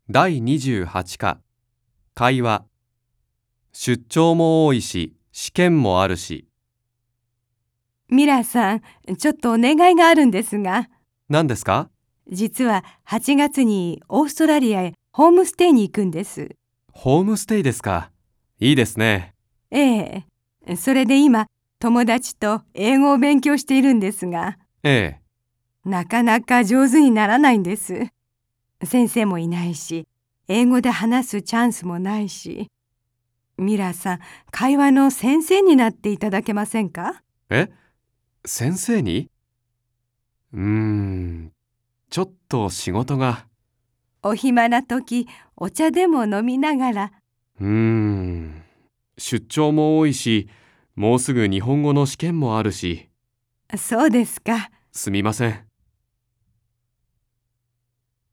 第28課、会話。出張も多いし、試験もあるし。 ミラーさん、ちょっとお願いがあるんですが、 何ですか？ 実は8月にオーストラリアへホームステイに行くんです。 ホームステイですか。いいですね。 ええ、それで今、友達と英語を勉強しているんですが、 ええ。 なかなか上手にならないんです。先生もいないし、英語で話すチャンスもないし、ミラーさん、会話の先生になっていただけませんか？ え？先生に？ちょっと仕事が。 お暇な時、お茶でも飲みながら。 出張も多いし、もうすぐ日本語の試験もあるし。 そうですか。 すみません。